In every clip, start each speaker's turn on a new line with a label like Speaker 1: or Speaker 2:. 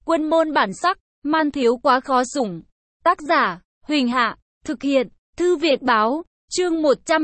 Speaker 1: Quân môn bản sắc, man thiếu quá khó sủng. Tác giả, Huỳnh Hạ, thực hiện, Thư Viện Báo, chương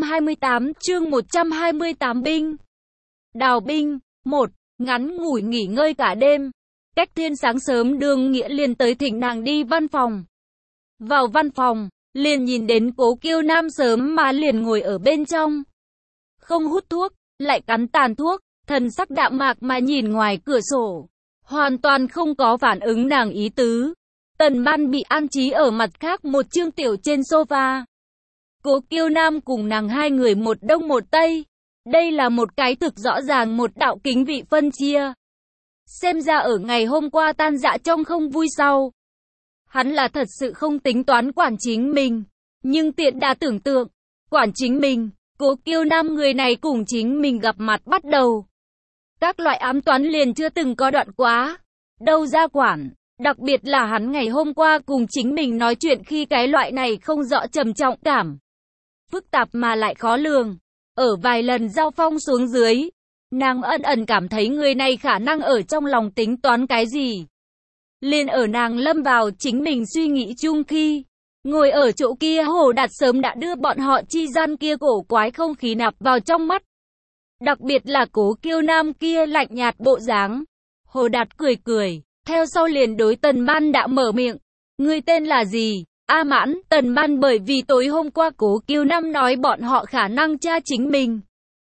Speaker 1: 128 binh. Đào binh, 1, ngắn ngủi nghỉ ngơi cả đêm. Cách thiên sáng sớm Đường Nghĩa liền tới thỉnh nàng đi văn phòng. Vào văn phòng, liền nhìn đến Cố Kiêu Nam sớm mà liền ngồi ở bên trong. Không hút thuốc, lại cắn tàn thuốc, thần sắc đạm mạc mà nhìn ngoài cửa sổ. Hoàn toàn không có phản ứng nàng ý tứ. Tần Ban bị an trí ở mặt khác một chương tiểu trên sofa. Cố Kiêu Nam cùng nàng hai người một đông một tây. Đây là một cái thực rõ ràng một đạo kính vị phân chia. Xem ra ở ngày hôm qua tan dạ trong không vui sau. Hắn là thật sự không tính toán quản chính mình. Nhưng tiện đã tưởng tượng, quản chính mình, Cố Kiêu Nam người này cùng chính mình gặp mặt bắt đầu. Các loại ám toán liền chưa từng có đoạn quá. Đâu ra quản, đặc biệt là hắn ngày hôm qua cùng chính mình nói chuyện khi cái loại này không rõ trầm trọng cảm. Phức tạp mà lại khó lường. Ở vài lần giao phong xuống dưới, nàng ẩn ẩn cảm thấy người này khả năng ở trong lòng tính toán cái gì. Liền ở nàng lâm vào chính mình suy nghĩ chung khi, ngồi ở chỗ kia Hồ Đạt sớm đã đưa bọn họ chi gian kia cổ quái không khí nạp vào trong mắt. Đặc biệt là Cố Kiêu Nam kia lạnh nhạt bộ dáng. Hồ Đạt cười cười, theo sau liền đối Tần Ban đã mở miệng. Ngươi tên là gì? A Mãn. Tần Ban bởi vì tối hôm qua Cố Kiêu Nam nói bọn họ khả năng tra chính mình.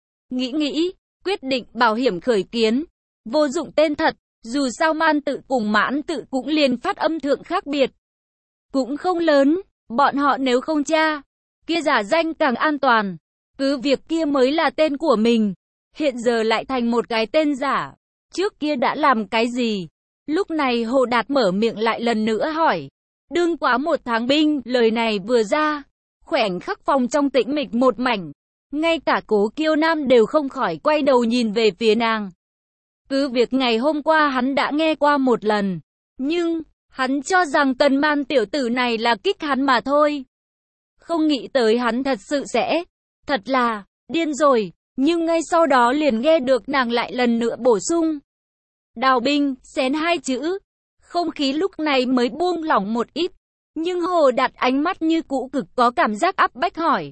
Speaker 1: Nghĩ, quyết định bảo hiểm khởi kiến. Vô dụng tên thật, dù sao Man tự cùng Mãn tự cũng liền phát âm thượng khác biệt. Cũng không lớn, bọn họ nếu không tra, kia giả danh càng an toàn. Cứ việc kia mới là tên của mình, hiện giờ lại thành một cái tên giả. Trước kia đã làm cái gì? Lúc này Hồ Đạt mở miệng lại lần nữa hỏi. Đương quá 1 tháng binh, lời này vừa ra, khoảnh khắc phòng trong tĩnh mịch một mảnh. Ngay cả Cố Kiêu Nam đều không khỏi quay đầu nhìn về phía nàng. Cứ việc ngày hôm qua hắn đã nghe qua một lần, nhưng hắn cho rằng Tần Ban tiểu tử này là kích hắn mà thôi. Không nghĩ tới hắn thật sự sẽ, thật là, điên rồi. Nhưng ngay sau đó liền nghe được nàng lại lần nữa bổ sung. Đào binh, xén 2 chữ. Không khí lúc này mới buông lỏng một ít. Nhưng Hồ Đạt ánh mắt như cũ cực có cảm giác áp bách hỏi.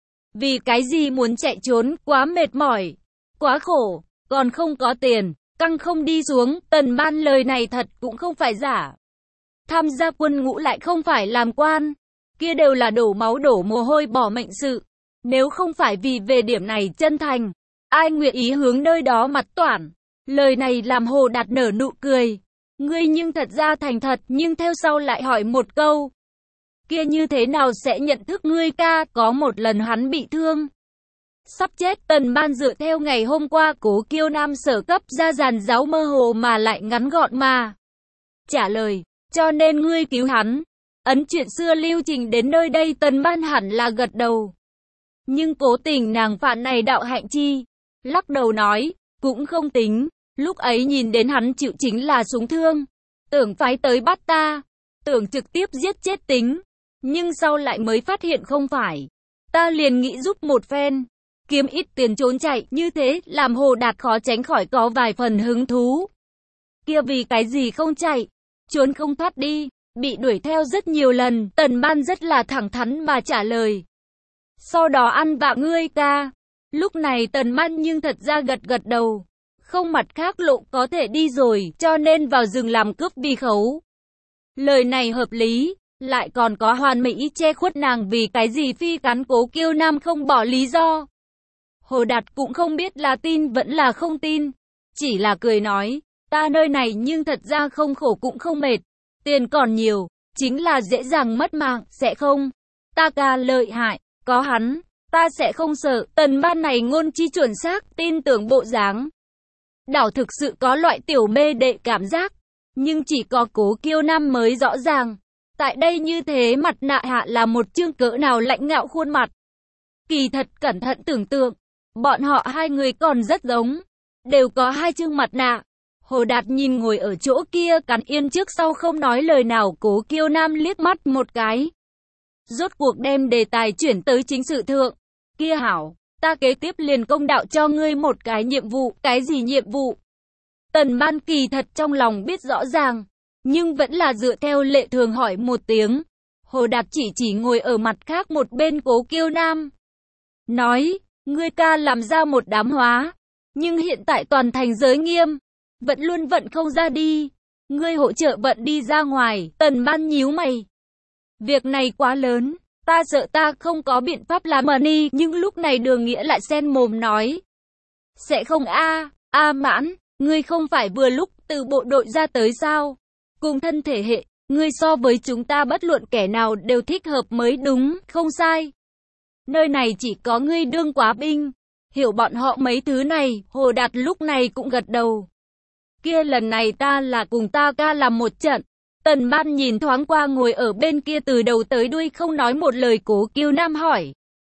Speaker 1: Vì cái gì muốn chạy trốn, quá mệt mỏi, quá khổ, còn không có tiền, căng không đi xuống. Tần Ban lời này thật cũng không phải giả. Tham gia quân ngũ lại không phải làm quan. Kia đều là đổ máu đổ mồ hôi bỏ mệnh sự. Nếu không phải vì về điểm này chân thành, ai nguyện ý hướng nơi đó mặt toản. Lời này làm Hồ Đạt nở nụ cười. Ngươi nhưng thật ra thành thật, nhưng theo sau lại hỏi một câu. Kia như thế nào sẽ nhận thức ngươi ca? Có một lần hắn bị thương, sắp chết. Tần Ban dựa theo ngày hôm qua Cố Kiêu Nam sở cấp ra dàn giáo mơ hồ mà lại ngắn gọn mà trả lời. Cho nên ngươi cứu hắn. Ấn chuyện xưa lưu trình đến nơi đây Tần Ban hẳn là gật đầu. Nhưng cố tình nàng phản này đạo hạnh chi, lắc đầu nói, cũng không tính, lúc ấy nhìn đến hắn chịu chính là súng thương, tưởng phái tới bắt ta, tưởng trực tiếp giết chết tính, nhưng sau lại mới phát hiện không phải, ta liền nghĩ giúp một phen, kiếm ít tiền trốn chạy, như thế làm Hồ Đạt khó tránh khỏi có vài phần hứng thú. Kia vì cái gì không chạy, trốn không thoát đi, bị đuổi theo rất nhiều lần. Tần Ban rất là thẳng thắn mà trả lời. Sau đó ăn vạ ngươi ca. Lúc này Tần Ban nhưng thật ra gật đầu. Không mặt khác lộ có thể đi rồi, cho nên vào rừng làm cướp vì khấu. Lời này hợp lý, lại còn có hoàn mỹ che khuất nàng vì cái gì phi cắn Cố Kiêu Nam không bỏ lý do. Hồ Đạt cũng không biết là tin vẫn là không tin, chỉ là cười nói, ta nơi này nhưng thật ra không khổ cũng không mệt, tiền còn nhiều, chính là dễ dàng mất mạng, sẽ không? Ta ca lợi hại. Có hắn, ta sẽ không sợ. Tần Ban này ngôn chi chuẩn xác, tin tưởng bộ dáng. Đảo thực sự có loại tiểu mê đệ cảm giác. Nhưng chỉ có Cố Kiêu Nam mới rõ ràng. Tại đây như thế mặt nạ hạ là một chương cỡ nào lạnh ngạo khuôn mặt. Kỳ thật cẩn thận tưởng tượng, bọn họ hai người còn rất giống. Đều có 2 chương mặt nạ. Hồ Đạt nhìn ngồi ở chỗ kia cắn yên trước sau không nói lời nào Cố Kiêu Nam liếc mắt một cái. Rốt cuộc đem đề tài chuyển tới chính sự thượng. Kia hảo, ta kế tiếp liền công đạo cho ngươi một cái nhiệm vụ. Cái gì nhiệm vụ? Tần Ban kỳ thật trong lòng biết rõ ràng. nhưng vẫn là dựa theo lệ thường hỏi một tiếng. Hồ Đạt chỉ ngồi ở mặt khác một bên Cố Kiêu Nam. Nói, ngươi ca làm ra một đám hóa, nhưng hiện tại toàn thành giới nghiêm, vẫn luôn vận không ra đi. Ngươi hỗ trợ vận đi ra ngoài. Tần Ban nhíu mày. Việc này quá lớn, ta sợ ta không có biện pháp làm money, nhưng lúc này Đường Nghĩa lại xen mồm nói. Sẽ không a Mãn, ngươi không phải vừa lúc từ bộ đội ra tới sao? Cùng thân thể hệ, ngươi so với chúng ta bất luận kẻ nào đều thích hợp mới đúng, không sai. Nơi này chỉ có ngươi đương quá binh, hiểu bọn họ mấy thứ này. Hồ Đạt lúc này cũng gật đầu. Kia lần này ta là cùng ta ca làm một trận. Tần Ban nhìn thoáng qua ngồi ở bên kia từ đầu tới đuôi không nói một lời Cố Kiêu Nam hỏi.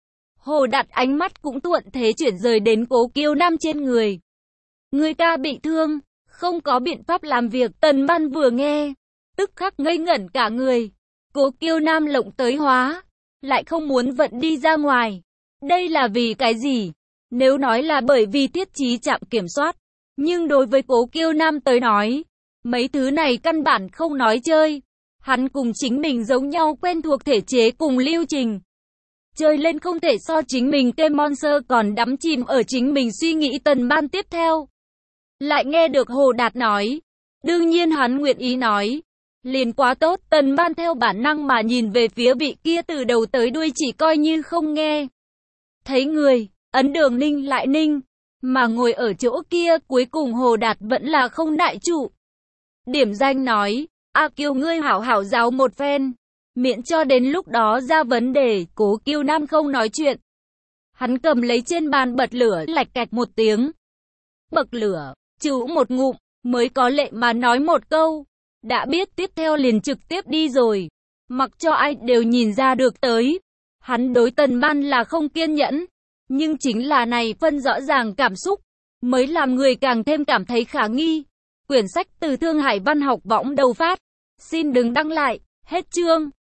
Speaker 1: Hồ Đạt ánh mắt cũng thuận thế chuyển rời đến Cố Kiêu Nam trên người. Người ta bị thương, không có biện pháp làm việc. Tần Ban vừa nghe, tức khắc ngây ngẩn cả người. Cố Kiêu Nam lộng tới hóa, lại không muốn vận đi ra ngoài. Đây là vì cái gì? Nếu nói là bởi vì thiết trí trạm kiểm soát, nhưng đối với Cố Kiêu Nam tới nói, mấy thứ này căn bản không nói chơi. Hắn cùng chính mình giống nhau quen thuộc thể chế cùng lưu trình. Chơi lên không thể so chính mình cây Monster còn đắm chìm ở chính mình suy nghĩ. Tần Ban tiếp theo lại nghe được Hồ Đạt nói. Đương nhiên hắn nguyện ý nói. Liền quá tốt. Tần Ban theo bản năng mà nhìn về phía vị kia từ đầu tới đuôi chỉ coi như không nghe thấy người. Ấn Đường ninh lại ninh, mà ngồi ở chỗ kia cuối cùng Hồ Đạt vẫn là không đại trụ. Điểm danh nói, A Kiều ngươi hảo hảo giáo một phen, miễn cho đến lúc đó ra vấn đề. Cố Kiêu Nam không nói chuyện. Hắn cầm lấy trên bàn bật lửa, lạch cạch một tiếng. Bật lửa, chú một ngụm, mới có lệ mà nói một câu. Đã biết tiếp theo liền trực tiếp đi rồi. Mặc cho ai đều nhìn ra được tới. Hắn đối Tần Ban là không kiên nhẫn. Nhưng chính là này phân rõ ràng cảm xúc, mới làm người càng thêm cảm thấy khả nghi. Quyển sách từ Thương Hải Văn học võng đầu phát. Xin đừng đăng lại. Hết chương.